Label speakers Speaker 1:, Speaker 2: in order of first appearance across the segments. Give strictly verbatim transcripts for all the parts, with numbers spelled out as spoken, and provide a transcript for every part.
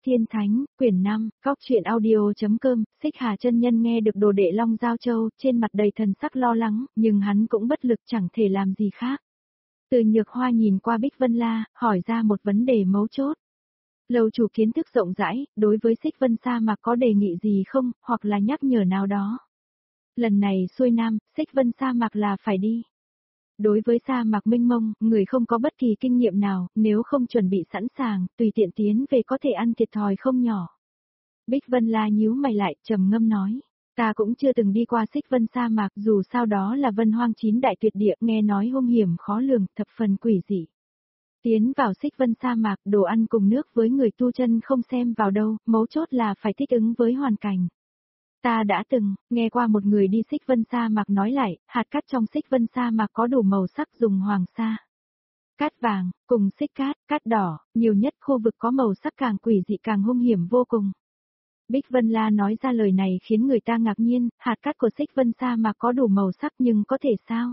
Speaker 1: Thiên Thánh, quyển năm, Cóc truyện audio.com, Xích Hà chân nhân nghe được Đồ Đệ Long Giao Châu, trên mặt đầy thần sắc lo lắng, nhưng hắn cũng bất lực chẳng thể làm gì khác. Từ Nhược Hoa nhìn qua Bích Vân La, hỏi ra một vấn đề mấu chốt. Lầu chủ kiến thức rộng rãi, đối với Xích Vân Sa Mạc có đề nghị gì không, hoặc là nhắc nhở nào đó. Lần này xuôi nam, Xích Vân Sa Mạc là phải đi. Đối với sa mạc mênh mông, người không có bất kỳ kinh nghiệm nào, nếu không chuẩn bị sẵn sàng, tùy tiện tiến về có thể ăn thiệt thòi không nhỏ. Bích Vân La nhíu mày lại, trầm ngâm nói, ta cũng chưa từng đi qua Xích Vân sa mạc, dù sao đó là Vân Hoang chín đại tuyệt địa, nghe nói hung hiểm khó lường, thập phần quỷ dị. Tiến vào Xích Vân sa mạc, đồ ăn cùng nước với người tu chân không xem vào đâu, mấu chốt là phải thích ứng với hoàn cảnh. Ta đã từng, nghe qua một người đi Xích Vân sa mạc nói lại, hạt cát trong Xích Vân sa mạc có đủ màu sắc dùng hoàng sa. Cát vàng, cùng xích cát, cát đỏ, nhiều nhất khu vực có màu sắc càng quỷ dị càng hung hiểm vô cùng. Bích Vân La nói ra lời này khiến người ta ngạc nhiên, hạt cát của Xích Vân sa mạc có đủ màu sắc nhưng có thể sao?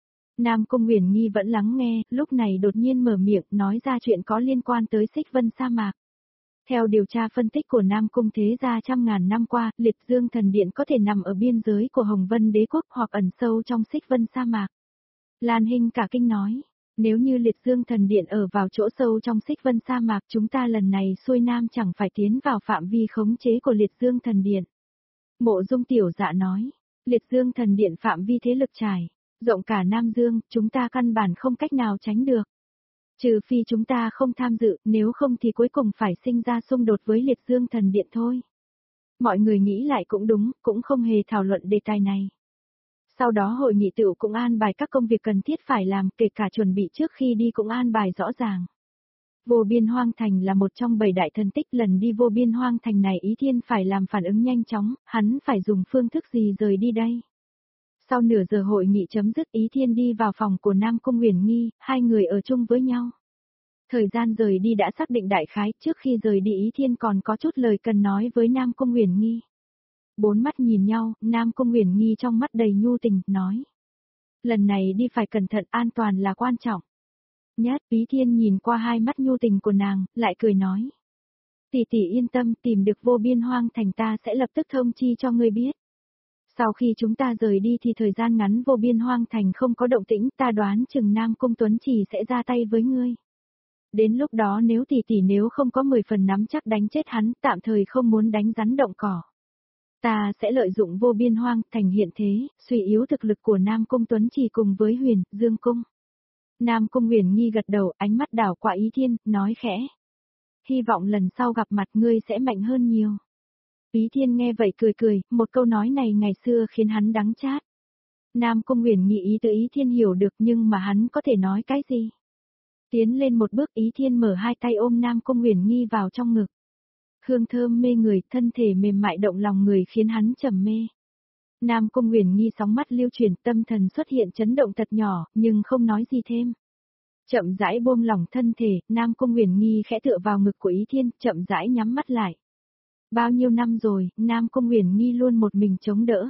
Speaker 1: Nam Cung Huyền Nghi vẫn lắng nghe, lúc này đột nhiên mở miệng nói ra chuyện có liên quan tới Xích Vân sa mạc. Theo điều tra phân tích của Nam Cung thế gia trăm ngàn năm qua, Liệt Dương Thần Điện có thể nằm ở biên giới của Hồng Vân Đế Quốc hoặc ẩn sâu trong Xích Vân sa mạc. Lan Hinh cả kinh nói, nếu như Liệt Dương Thần Điện ở vào chỗ sâu trong Xích Vân sa mạc, chúng ta lần này xuôi nam chẳng phải tiến vào phạm vi khống chế của Liệt Dương Thần Điện. Mộ Dung Tiểu Dạ nói, Liệt Dương Thần Điện phạm vi thế lực trải rộng cả Nam Dương, chúng ta căn bản không cách nào tránh được. Trừ phi chúng ta không tham dự, nếu không thì cuối cùng phải sinh ra xung đột với Liệt Dương Thần Điện thôi. Mọi người nghĩ lại cũng đúng, cũng không hề thảo luận đề tài này. Sau đó hội nghị tựu cũng an bài các công việc cần thiết phải làm, kể cả chuẩn bị trước khi đi cũng an bài rõ ràng. Vô Biên Hoang Thành là một trong bảy đại thần tích, lần đi Vô Biên Hoang Thành này Ý Thiên phải làm phản ứng nhanh chóng, hắn phải dùng phương thức gì rời đi đây? Sau nửa giờ hội nghị chấm dứt, Ý Thiên đi vào phòng của Nam Cung Huyền Nghi, hai người ở chung với nhau. Thời gian rời đi đã xác định đại khái, trước khi rời đi Ý Thiên còn có chút lời cần nói với Nam Cung Huyền Nghi. Bốn mắt nhìn nhau, Nam Cung Huyền Nghi trong mắt đầy nhu tình, nói. Lần này đi phải cẩn thận, an toàn là quan trọng. Nhất, Ý Thiên nhìn qua hai mắt nhu tình của nàng, lại cười nói. Tỷ tỷ yên tâm, tìm được Vô Biên Hoang Thành ta sẽ lập tức thông chi cho ngươi biết. Sau khi chúng ta rời đi thì thời gian ngắn Vô Biên Hoang Thành không có động tĩnh, ta đoán chừng Nam Cung Tuấn Chỉ sẽ ra tay với ngươi. Đến lúc đó nếu tỷ tỷ nếu không có mười phần nắm chắc đánh chết hắn, tạm thời không muốn đánh rắn động cỏ. Ta sẽ lợi dụng Vô Biên Hoang Thành hiện thế, suy yếu thực lực của Nam Cung Tuấn Chỉ cùng với Huyền, Dương Cung. Nam Cung Huyền Nghi gật đầu, ánh mắt đảo qua Ý Thiên, nói khẽ. Hy vọng lần sau gặp mặt ngươi sẽ mạnh hơn nhiều. Ý Thiên nghe vậy cười cười, một câu nói này ngày xưa khiến hắn đắng chát. Nam Cung Huyền Nghi ý từ Ý Thiên hiểu được nhưng mà hắn có thể nói cái gì? Tiến lên một bước, Ý Thiên mở hai tay ôm Nam Cung Huyền Nghi vào trong ngực. Hương thơm mê người, thân thể mềm mại động lòng người khiến hắn trầm mê. Nam Cung Huyền Nghi sóng mắt lưu chuyển, tâm thần xuất hiện chấn động thật nhỏ, nhưng không nói gì thêm. Chậm rãi buông lỏng thân thể, Nam Cung Huyền Nghi khẽ tựa vào ngực của Ý Thiên, chậm rãi nhắm mắt lại. Bao nhiêu năm rồi, Nam Cung Huyền Nghi luôn một mình chống đỡ.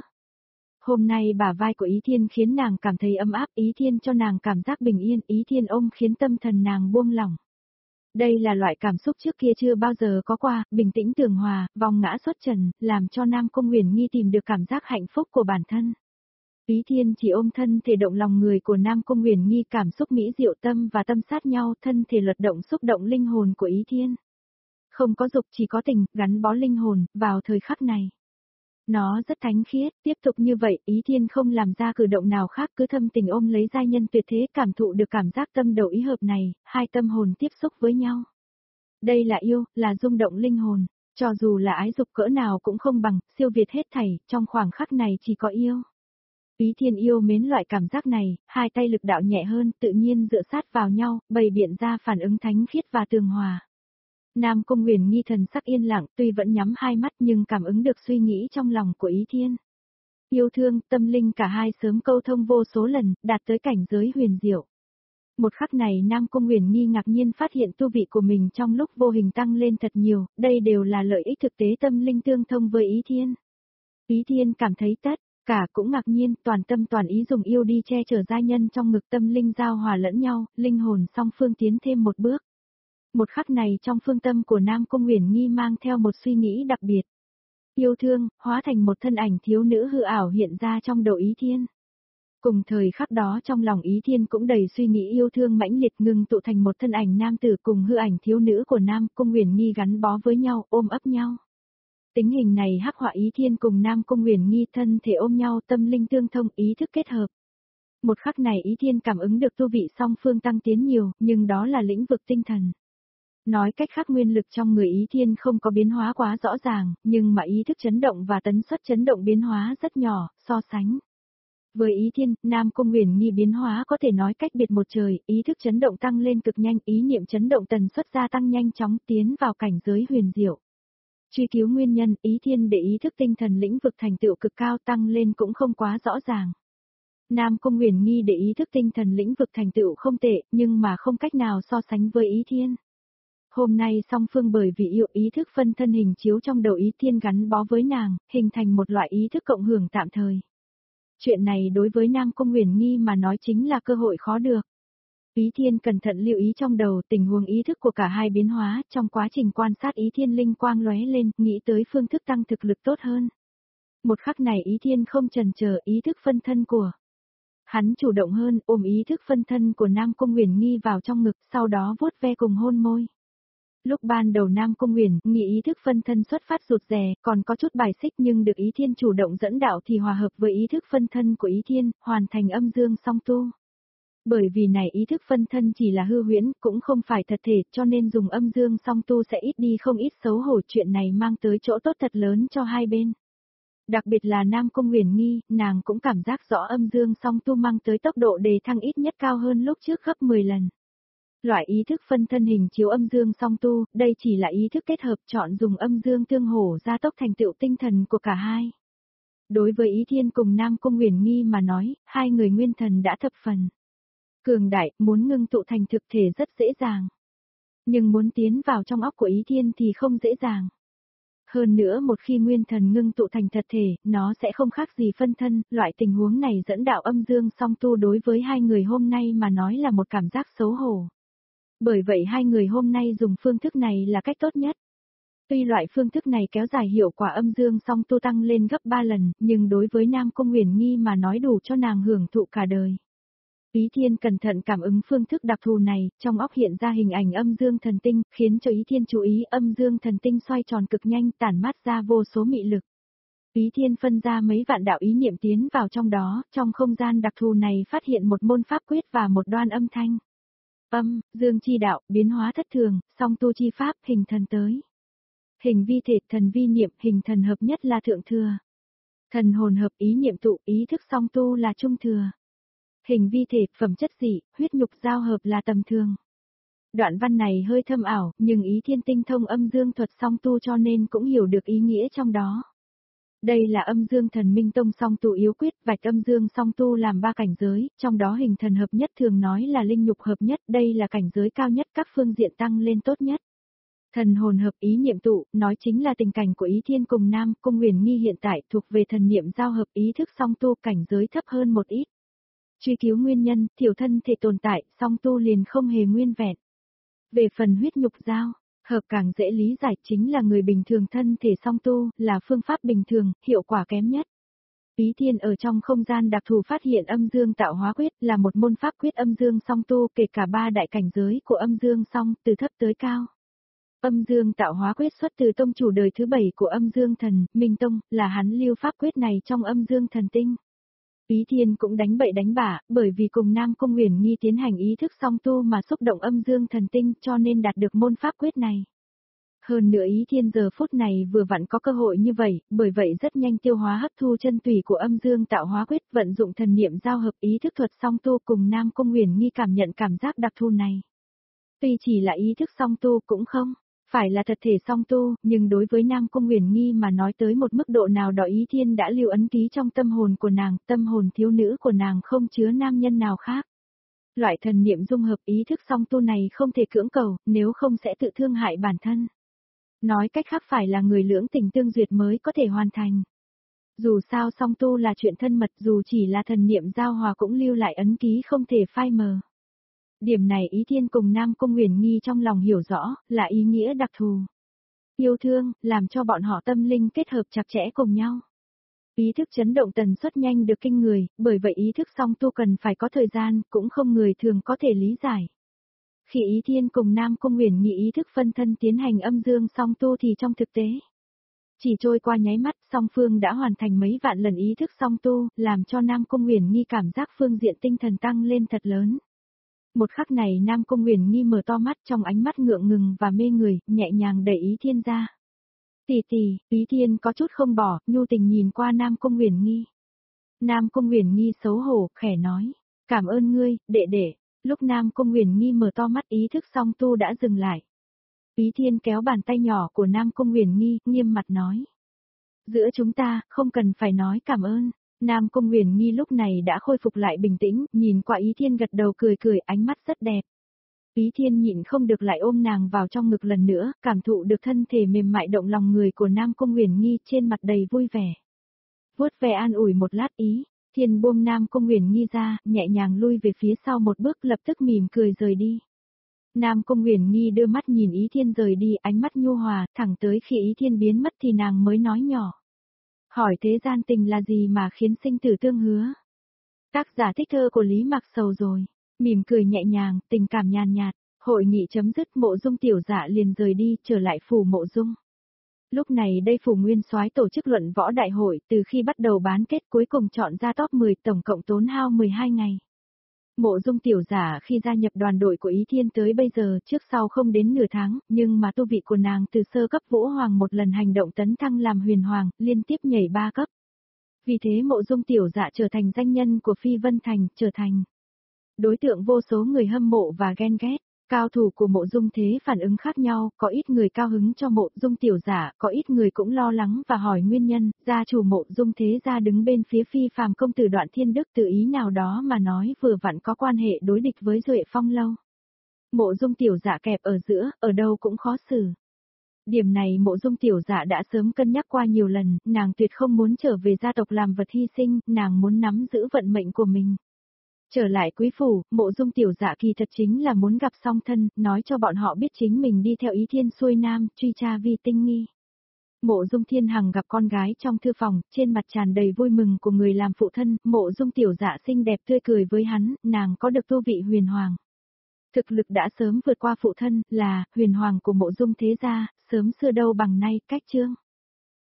Speaker 1: Hôm nay bả vai của Ý Thiên khiến nàng cảm thấy ấm áp, Ý Thiên cho nàng cảm giác bình yên, Ý Thiên ôm khiến tâm thần nàng buông lỏng. Đây là loại cảm xúc trước kia chưa bao giờ có qua, bình tĩnh tường hòa, vòng ngã xuất trần, làm cho Nam Cung Huyền Nghi tìm được cảm giác hạnh phúc của bản thân. Ý Thiên chỉ ôm thân thể động lòng người của Nam Cung Huyền Nghi, cảm xúc mỹ diệu, tâm và tâm sát nhau, thân thể luật động xúc động linh hồn của Ý Thiên. Không có dục chỉ có tình, gắn bó linh hồn, vào thời khắc này. Nó rất thánh khiết, tiếp tục như vậy, Ý Thiên không làm ra cử động nào khác, cứ thâm tình ôm lấy giai nhân tuyệt thế, cảm thụ được cảm giác tâm đầu ý hợp này, hai tâm hồn tiếp xúc với nhau. Đây là yêu, là rung động linh hồn, cho dù là ái dục cỡ nào cũng không bằng, siêu việt hết thảy, trong khoảng khắc này chỉ có yêu. Ý Thiên yêu mến loại cảm giác này, hai tay lực đạo nhẹ hơn, tự nhiên dựa sát vào nhau, bày biện ra phản ứng thánh khiết và tường hòa. Nam Cung Huyền Nghi thần sắc yên lặng, tuy vẫn nhắm hai mắt nhưng cảm ứng được suy nghĩ trong lòng của Ý Thiên. Yêu thương, tâm linh cả hai sớm câu thông vô số lần, đạt tới cảnh giới huyền diệu. Một khắc này Nam Cung Huyền Nghi ngạc nhiên phát hiện tu vị của mình trong lúc vô hình tăng lên thật nhiều, đây đều là lợi ích thực tế tâm linh tương thông với Ý Thiên. Ý Thiên cảm thấy tất cả cũng ngạc nhiên, toàn tâm toàn ý dùng yêu đi che chở giai nhân trong ngực, tâm linh giao hòa lẫn nhau, linh hồn song phương tiến thêm một bước. Một khắc này trong phương tâm của Nam Cung Uyển Nhi mang theo một suy nghĩ đặc biệt. Yêu thương, hóa thành một thân ảnh thiếu nữ hư ảo hiện ra trong đầu Ý Thiên. Cùng thời khắc đó trong lòng Ý Thiên cũng đầy suy nghĩ yêu thương mãnh liệt ngừng tụ thành một thân ảnh nam tử cùng hư ảnh thiếu nữ của Nam Cung Uyển Nhi gắn bó với nhau, ôm ấp nhau. Tính hình này hắc họa Ý Thiên cùng Nam Cung Uyển Nhi thân thể ôm nhau, tâm linh tương thông, ý thức kết hợp. Một khắc này Ý Thiên cảm ứng được tu vị song phương tăng tiến nhiều, nhưng đó là lĩnh vực tinh thần. Nói cách khác nguyên lực trong người Ý Thiên không có biến hóa quá rõ ràng, nhưng mà ý thức chấn động và tần suất chấn động biến hóa rất nhỏ, so sánh. Với Ý Thiên, Nam Cung Uyển Nhi biến hóa có thể nói cách biệt một trời, ý thức chấn động tăng lên cực nhanh, ý niệm chấn động tần suất gia tăng nhanh chóng tiến vào cảnh giới huyền diệu. Truy cứu nguyên nhân, Ý Thiên để ý thức tinh thần lĩnh vực thành tựu cực cao tăng lên cũng không quá rõ ràng. Nam Cung Uyển Nhi để ý thức tinh thần lĩnh vực thành tựu không tệ, nhưng mà không cách nào so sánh với Ý Thiên. Hôm nay song phương bởi vì yêu ý thức phân thân hình chiếu trong đầu Ý Thiên gắn bó với nàng, hình thành một loại ý thức cộng hưởng tạm thời. Chuyện này đối với Nam Cung Uyển Nhi mà nói chính là cơ hội khó được. Ý Thiên cẩn thận lưu ý trong đầu tình huống ý thức của cả hai biến hóa, trong quá trình quan sát Ý Thiên linh quang lóe lên, nghĩ tới phương thức tăng thực lực tốt hơn. Một khắc này Ý Thiên không chần chờ ý thức phân thân của. Hắn chủ động hơn, ôm ý thức phân thân của Nam Cung Uyển Nhi vào trong ngực, sau đó vuốt ve cùng hôn môi. Lúc ban đầu Nam Cung Uyển Nhi ý thức phân thân xuất phát rụt rè, còn có chút bài xích nhưng được Ý Thiên chủ động dẫn đạo thì hòa hợp với ý thức phân thân của Ý Thiên, hoàn thành âm dương song tu. Bởi vì này ý thức phân thân chỉ là hư huyễn, cũng không phải thật thể, cho nên dùng âm dương song tu sẽ ít đi không ít xấu hổ, chuyện này mang tới chỗ tốt thật lớn cho hai bên. Đặc biệt là Nam Cung Uyển Nhi, nàng cũng cảm giác rõ âm dương song tu mang tới tốc độ đề thăng ít nhất cao hơn lúc trước gấp mười lần. Loại ý thức phân thân hình chiếu âm dương song tu, đây chỉ là ý thức kết hợp chọn dùng âm dương tương hỗ gia tốc thành tựu tinh thần của cả hai. Đối với Ý Thiên cùng Nam Cung Uyển Nhi mà nói, hai người nguyên thần đã thập phần cường đại, muốn ngưng tụ thành thực thể rất dễ dàng. Nhưng muốn tiến vào trong óc của Ý Thiên thì không dễ dàng. Hơn nữa một khi nguyên thần ngưng tụ thành thật thể, nó sẽ không khác gì phân thân, loại tình huống này dẫn đạo âm dương song tu đối với hai người hôm nay mà nói là một cảm giác xấu hổ. Bởi vậy hai người hôm nay dùng phương thức này là cách tốt nhất. Tuy loại phương thức này kéo dài hiệu quả âm dương song tu tăng lên gấp ba lần, nhưng đối với Nam Cung Uyển Nhi mà nói đủ cho nàng hưởng thụ cả đời. Ý Thiên cẩn thận cảm ứng phương thức đặc thù này, trong óc hiện ra hình ảnh âm dương thần tinh, khiến cho Ý Thiên chú ý âm dương thần tinh xoay tròn cực nhanh tản mát ra vô số mị lực. Ý Thiên phân ra mấy vạn đạo ý niệm tiến vào trong đó, trong không gian đặc thù này phát hiện một môn pháp quyết và một đoan âm thanh. Âm, dương chi đạo, biến hóa thất thường, song tu chi pháp, hình thần tới. Hình vi thể, thần vi niệm, hình thần hợp nhất là thượng thừa. Thần hồn hợp ý niệm tụ, ý thức song tu là trung thừa. Hình vi thể, phẩm chất dị, huyết nhục giao hợp là tầm thường. Đoạn văn này hơi thâm ảo, nhưng Ý Thiên tinh thông âm dương thuật song tu cho nên cũng hiểu được ý nghĩa trong đó. Đây là âm dương thần minh tông song tu yếu quyết, vạch âm dương song tu làm ba cảnh giới, trong đó hình thần hợp nhất thường nói là linh nhục hợp nhất, đây là cảnh giới cao nhất, các phương diện tăng lên tốt nhất. Thần hồn hợp ý niệm tụ, nói chính là tình cảnh của Ý Thiên cùng Nam Cung Uyển Nhi hiện tại thuộc về thần niệm giao hợp ý thức song tu cảnh giới thấp hơn một ít. Truy cứu nguyên nhân, thiểu thân thể tồn tại, song tu liền không hề nguyên vẹn. Về phần huyết nhục giao, hợp càng dễ lý giải chính là người bình thường thân thể song tu, là phương pháp bình thường, hiệu quả kém nhất. Ý Thiên ở trong không gian đặc thù phát hiện âm dương tạo hóa quyết là một môn pháp quyết âm dương song tu kể cả ba đại cảnh giới của âm dương song, từ thấp tới cao. Âm dương tạo hóa quyết xuất từ tông chủ đời thứ bảy của âm dương thần, Minh Tông, là hắn lưu pháp quyết này trong âm dương thần tinh. Ý Thiên cũng đánh bậy đánh bạ, bởi vì cùng Nam Cung Uyển Nhi tiến hành ý thức song tu mà xúc động âm dương thần tinh cho nên đạt được môn pháp quyết này. Hơn nữa Ý Thiên giờ phút này vừa vặn có cơ hội như vậy, bởi vậy rất nhanh tiêu hóa hấp thu chân tùy của âm dương tạo hóa quyết, vận dụng thần niệm giao hợp ý thức thuật song tu cùng Nam Cung Uyển Nhi cảm nhận cảm giác đặc thù này. Tuy chỉ là ý thức song tu cũng không phải là thật thể song tu, nhưng đối với Nam Cung Uyển Nhi mà nói tới một mức độ nào đó Ý Thiên đã lưu ấn ký trong tâm hồn của nàng, tâm hồn thiếu nữ của nàng không chứa nam nhân nào khác. Loại thần niệm dung hợp ý thức song tu này không thể cưỡng cầu, nếu không sẽ tự thương hại bản thân. Nói cách khác phải là người lưỡng tình tương duyệt mới có thể hoàn thành. Dù sao song tu là chuyện thân mật, dù chỉ là thần niệm giao hòa cũng lưu lại ấn ký không thể phai mờ. Điểm này Ý Thiên cùng Nam Cung Uyển Nhi trong lòng hiểu rõ, là ý nghĩa đặc thù. Yêu thương, làm cho bọn họ tâm linh kết hợp chặt chẽ cùng nhau. Ý thức chấn động tần suất nhanh được kinh người, bởi vậy ý thức song tu cần phải có thời gian, cũng không người thường có thể lý giải. Khi Ý Thiên cùng Nam Cung Uyển Nhi ý thức phân thân tiến hành âm dương song tu thì trong thực tế, chỉ trôi qua nháy mắt, song phương đã hoàn thành mấy vạn lần ý thức song tu, làm cho Nam Cung Uyển Nhi cảm giác phương diện tinh thần tăng lên thật lớn. Một khắc này Nam Cung Uyển Nhi mở to mắt, trong ánh mắt ngượng ngừng và mê người, nhẹ nhàng đẩy Ý Thiên ra. Tỷ tỷ, Ý Thiên có chút không bỏ, nhu tình nhìn qua Nam Cung Uyển Nhi. Nam Cung Uyển Nhi xấu hổ, khẽ nói, cảm ơn ngươi, đệ đệ. Lúc Nam Cung Uyển Nhi mở to mắt ý thức song tu đã dừng lại. Ý Thiên kéo bàn tay nhỏ của Nam Cung Uyển Nhi, nghiêm mặt nói. Giữa chúng ta, không cần phải nói cảm ơn. Nam Cung Uyển Nhi lúc này đã khôi phục lại bình tĩnh, nhìn qua Ý Thiên gật đầu cười cười, ánh mắt rất đẹp. Ý Thiên nhịn không được lại ôm nàng vào trong ngực lần nữa, cảm thụ được thân thể mềm mại động lòng người của Nam Cung Uyển Nhi, trên mặt đầy vui vẻ. Vuốt ve an ủi một lát Ý Thiên buông Nam Cung Uyển Nhi ra, nhẹ nhàng lui về phía sau một bước, lập tức mỉm cười rời đi. Nam Cung Uyển Nhi đưa mắt nhìn Ý Thiên rời đi, ánh mắt nhu hòa, thẳng tới khi Ý Thiên biến mất thì nàng mới nói nhỏ. Hỏi thế gian tình là gì mà khiến sinh tử tương hứa? Tác giả thích thơ của Lý Mạc Sầu rồi. Mỉm cười nhẹ nhàng, tình cảm nhàn nhạt. Hội nghị chấm dứt, Mộ Dung tiểu dạ liền rời đi, trở lại phủ Mộ Dung. Lúc này đây phủ Nguyên Soái tổ chức luận võ đại hội, từ khi bắt đầu bán kết cuối cùng chọn ra top mười, tổng cộng tốn hao mười hai ngày. Mộ Dung tiểu giả khi gia nhập đoàn đội của Ý Thiên tới bây giờ trước sau không đến nửa tháng, nhưng mà tu vị của nàng từ sơ cấp Vũ Hoàng một lần hành động tấn thăng làm Huyền Hoàng, liên tiếp nhảy ba cấp. Vì thế Mộ Dung tiểu dạ trở thành danh nhân của Phi Vân Thành, trở thành đối tượng vô số người hâm mộ và ghen ghét. Cao thủ của Mộ Dung thế phản ứng khác nhau, có ít người cao hứng cho Mộ Dung tiểu giả, có ít người cũng lo lắng và hỏi nguyên nhân. Gia chủ Mộ Dung thế gia đứng bên phía Phi phàm công tử Đoạn Thiên Đức, tự ý nào đó mà nói vừa vặn có quan hệ đối địch với Duệ Phong lâu. Mộ Dung tiểu giả kẹp ở giữa, ở đâu cũng khó xử. Điểm này Mộ Dung tiểu giả đã sớm cân nhắc qua nhiều lần, nàng tuyệt không muốn trở về gia tộc làm vật hy sinh, nàng muốn nắm giữ vận mệnh của mình. Trở lại quý phủ, Mộ Dung tiểu dạ kỳ thật chính là muốn gặp song thân, nói cho bọn họ biết chính mình đi theo Ý Thiên xuôi nam, truy tra Vi Tinh Nghi. Mộ Dung Thiên Hằng gặp con gái trong thư phòng, trên mặt tràn đầy vui mừng của người làm phụ thân, Mộ Dung tiểu dạ xinh đẹp tươi cười với hắn, nàng có được tu vị huyền hoàng. Thực lực đã sớm vượt qua phụ thân, là huyền hoàng của Mộ Dung thế gia, sớm xưa đâu bằng nay, cách chương.